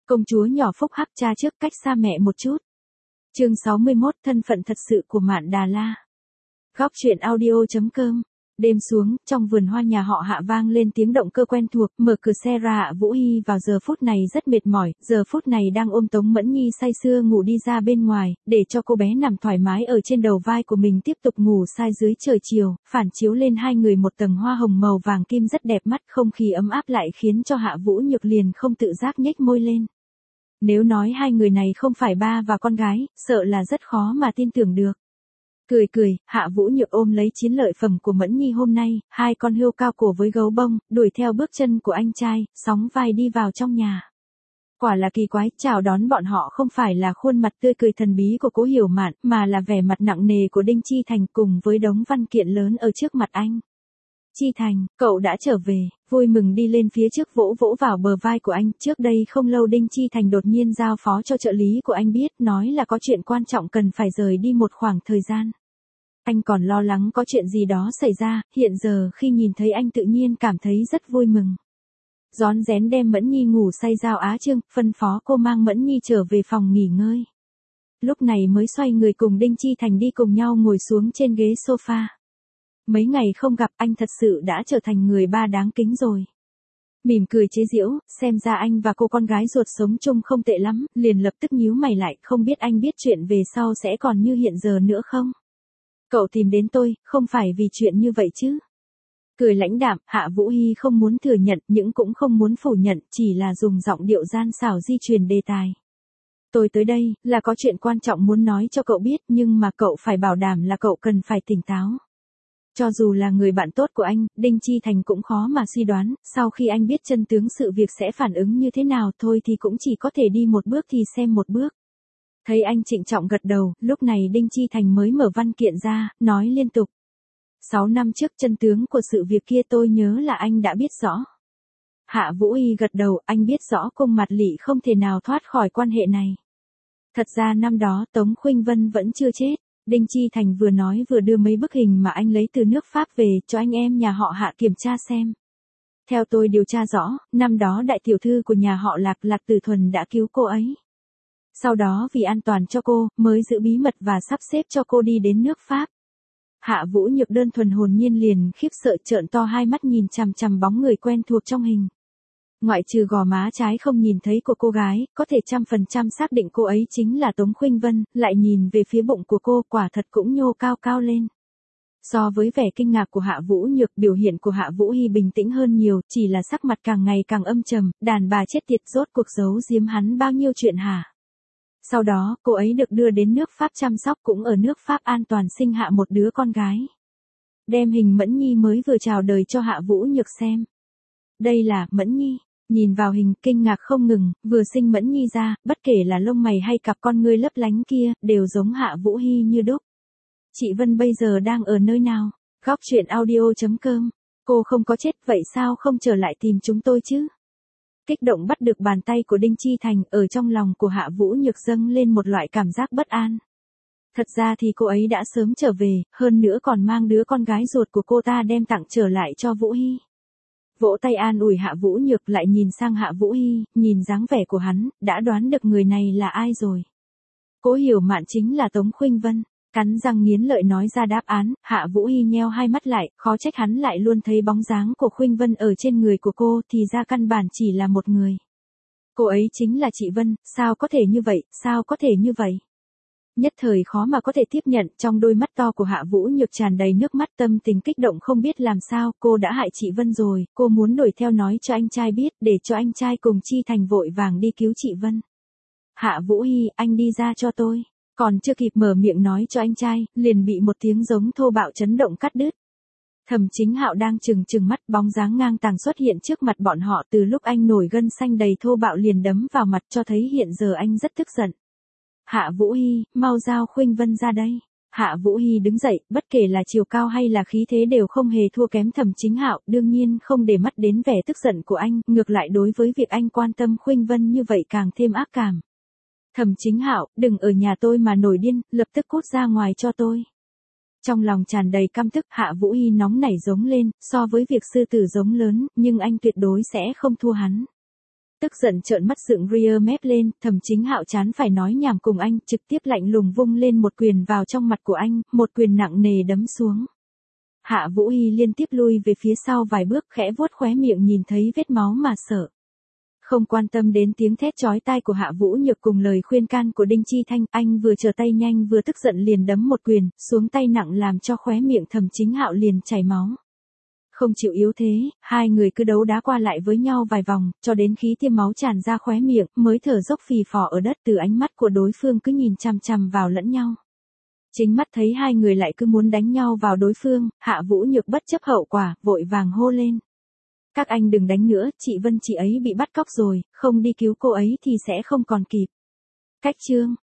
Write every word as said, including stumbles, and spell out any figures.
Công chúa nhỏ phúc hắc cha trước cách xa mẹ một chút. Chương sáu mươi mốt Thân phận thật sự của Mạn Đà La. Góc truyện audio.com. Đêm xuống, trong vườn hoa nhà họ Hạ vang lên tiếng động cơ quen thuộc, mở cửa xe ra Hạ Vũ Hy vào giờ phút này rất mệt mỏi, giờ phút này đang ôm Tống Mẫn Nhi say sưa ngủ đi ra bên ngoài, để cho cô bé nằm thoải mái ở trên đầu vai của mình tiếp tục ngủ sai dưới trời chiều, phản chiếu lên hai người một tầng hoa hồng màu vàng kim rất đẹp mắt, không khí ấm áp lại khiến cho Hạ Vũ Nhược liền không tự giác nhếch môi lên. Nếu nói hai người này không phải ba và con gái, sợ là rất khó mà tin tưởng được. Cười cười, Hạ Vũ Nhược ôm lấy chiến lợi phẩm của Mẫn Nhi hôm nay, hai con hươu cao cổ với gấu bông, đuổi theo bước chân của anh trai, sóng vai đi vào trong nhà. Quả là kỳ quái, chào đón bọn họ không phải là khuôn mặt tươi cười thần bí của Cố Hiểu Mạn, mà là vẻ mặt nặng nề của Đinh Chi Thành cùng với đống văn kiện lớn ở trước mặt anh. Chi Thành, cậu đã trở về, vui mừng đi lên phía trước vỗ vỗ vào bờ vai của anh. Trước đây không lâu Đinh Chi Thành đột nhiên giao phó cho trợ lý của anh biết, nói là có chuyện quan trọng cần phải rời đi một khoảng thời gian. Anh còn lo lắng có chuyện gì đó xảy ra, hiện giờ khi nhìn thấy anh tự nhiên cảm thấy rất vui mừng. Rón rén đem Mẫn Nhi ngủ say giao Á Trương, phân phó cô mang Mẫn Nhi trở về phòng nghỉ ngơi. Lúc này mới xoay người cùng Đinh Chi Thành đi cùng nhau ngồi xuống trên ghế sofa. Mấy ngày không gặp anh thật sự đã trở thành người ba đáng kính rồi. Mỉm cười chế giễu, xem ra anh và cô con gái ruột sống chung không tệ lắm, liền lập tức nhíu mày lại, không biết anh biết chuyện về sau sẽ còn như hiện giờ nữa không? Cậu tìm đến tôi, không phải vì chuyện như vậy chứ? Cười lãnh đạm, Hạ Vũ Hy không muốn thừa nhận, nhưng cũng không muốn phủ nhận, chỉ là dùng giọng điệu gian xảo di truyền đề tài. Tôi tới đây, là có chuyện quan trọng muốn nói cho cậu biết, nhưng mà cậu phải bảo đảm là cậu cần phải tỉnh táo. Cho dù là người bạn tốt của anh, Đinh Chi Thành cũng khó mà suy đoán, sau khi anh biết chân tướng sự việc sẽ phản ứng như thế nào thôi thì cũng chỉ có thể đi một bước thì xem một bước. Thấy anh trịnh trọng gật đầu, lúc này Đinh Chi Thành mới mở văn kiện ra, nói liên tục. Sáu năm trước chân tướng của sự việc kia tôi nhớ là anh đã biết rõ. Hạ Vũ Hy gật đầu, anh biết rõ Cung Mạt Lị không thể nào thoát khỏi quan hệ này. Thật ra năm đó Tống Khuynh Vân vẫn chưa chết. Đinh Chi Thành vừa nói vừa đưa mấy bức hình mà anh lấy từ nước Pháp về cho anh em nhà họ Hạ kiểm tra xem. Theo tôi điều tra rõ, năm đó đại tiểu thư của nhà họ Lạc Lạc Tử Thuần đã cứu cô ấy. Sau đó vì an toàn cho cô, mới giữ bí mật và sắp xếp cho cô đi đến nước Pháp. Hạ Vũ Nhược đơn thuần hồn nhiên liền khiếp sợ trợn to hai mắt nhìn chằm chằm bóng người quen thuộc trong hình. Ngoại trừ gò má trái không nhìn thấy của cô gái, có thể trăm phần trăm xác định cô ấy chính là Tống Khuynh Vân, lại nhìn về phía bụng của cô quả thật cũng nhô cao cao lên. So với vẻ kinh ngạc của Hạ Vũ Nhược, biểu hiện của Hạ Vũ Hy bình tĩnh hơn nhiều, chỉ là sắc mặt càng ngày càng âm trầm, đàn bà chết tiệt rốt cuộc giấu giếm hắn bao nhiêu chuyện hả? Sau đó, cô ấy được đưa đến nước Pháp chăm sóc, cũng ở nước Pháp an toàn sinh hạ một đứa con gái. Đem hình Mẫn Nhi mới vừa chào đời cho Hạ Vũ Nhược xem. Đây là Mẫn Nhi. Nhìn vào hình, kinh ngạc không ngừng, vừa sinh Mẫn Nhi ra, bất kể là lông mày hay cặp con ngươi lấp lánh kia, đều giống Hạ Vũ Hy như đúc. Chị Vân bây giờ đang ở nơi nào? Góc truyện audio.com. Cô không có chết, vậy sao không trở lại tìm chúng tôi chứ? Kích động bắt được bàn tay của Đinh Chi Thành, ở trong lòng của Hạ Vũ Nhược dâng lên một loại cảm giác bất an. Thật ra thì cô ấy đã sớm trở về, hơn nữa còn mang đứa con gái ruột của cô ta đem tặng trở lại cho Vũ Hy. Vỗ tay an ủi Hạ Vũ Nhược, lại nhìn sang Hạ Vũ Hy, nhìn dáng vẻ của hắn, đã đoán được người này là ai rồi. Cố Hiểu Mạn chính là Tống Khuynh Vân. Cắn răng nghiến lợi nói ra đáp án, Hạ Vũ Hy nheo hai mắt lại, khó trách hắn lại luôn thấy bóng dáng của Khuynh Vân ở trên người của cô, thì ra căn bản chỉ là một người. Cô ấy chính là chị Vân, sao có thể như vậy, sao có thể như vậy? Nhất thời khó mà có thể tiếp nhận, trong đôi mắt to của Hạ Vũ Nhược tràn đầy nước mắt, tâm tình kích động không biết làm sao, cô đã hại chị Vân rồi, cô muốn đuổi theo nói cho anh trai biết, để cho anh trai cùng Chi Thành vội vàng đi cứu chị Vân. Hạ Vũ Hy, anh đi ra cho tôi. Còn chưa kịp mở miệng nói cho anh trai, liền bị một tiếng giống thô bạo chấn động cắt đứt. Thẩm Chính Hạo đang trừng trừng mắt, bóng dáng ngang tàng xuất hiện trước mặt bọn họ, từ lúc anh nổi gân xanh đầy thô bạo liền đấm vào mặt, cho thấy hiện giờ anh rất tức giận. Hạ Vũ Hy, mau giao Khuynh Vân ra đây. Hạ Vũ Hy đứng dậy, bất kể là chiều cao hay là khí thế đều không hề thua kém Thẩm Chính Hạo, đương nhiên không để mắt đến vẻ tức giận của anh, ngược lại đối với việc anh quan tâm Khuynh Vân như vậy càng thêm ác cảm. Thẩm Chính Hạo, đừng ở nhà tôi mà nổi điên, lập tức cút ra ngoài cho tôi. Trong lòng tràn đầy căm tức, Hạ Vũ Hy nóng nảy giống lên, so với việc sư tử giống lớn, nhưng anh tuyệt đối sẽ không thua hắn. Tức giận trợn mắt dựng rear mép lên, Thẩm Chính Hạo chán phải nói nhảm cùng anh, trực tiếp lạnh lùng vung lên một quyền vào trong mặt của anh, một quyền nặng nề đấm xuống. Hạ Vũ Hy liên tiếp lui về phía sau vài bước, khẽ vuốt khóe miệng nhìn thấy vết máu mà sợ. Không quan tâm đến tiếng thét chói tai của Hạ Vũ Nhược cùng lời khuyên can của Đinh Chi Thanh, anh vừa trở tay nhanh vừa tức giận liền đấm một quyền, xuống tay nặng làm cho khóe miệng Thẩm Chính Hạo liền chảy máu. Không chịu yếu thế, hai người cứ đấu đá qua lại với nhau vài vòng, cho đến khí tiêm máu tràn ra khóe miệng, mới thở dốc phì phò ở đất, từ ánh mắt của đối phương cứ nhìn chằm chằm vào lẫn nhau. Chính mắt thấy hai người lại cứ muốn đánh nhau vào đối phương, Hạ Vũ Nhược bất chấp hậu quả, vội vàng hô lên. Các anh đừng đánh nữa, chị Vân chị ấy bị bắt cóc rồi, không đi cứu cô ấy thì sẽ không còn kịp. Cách chương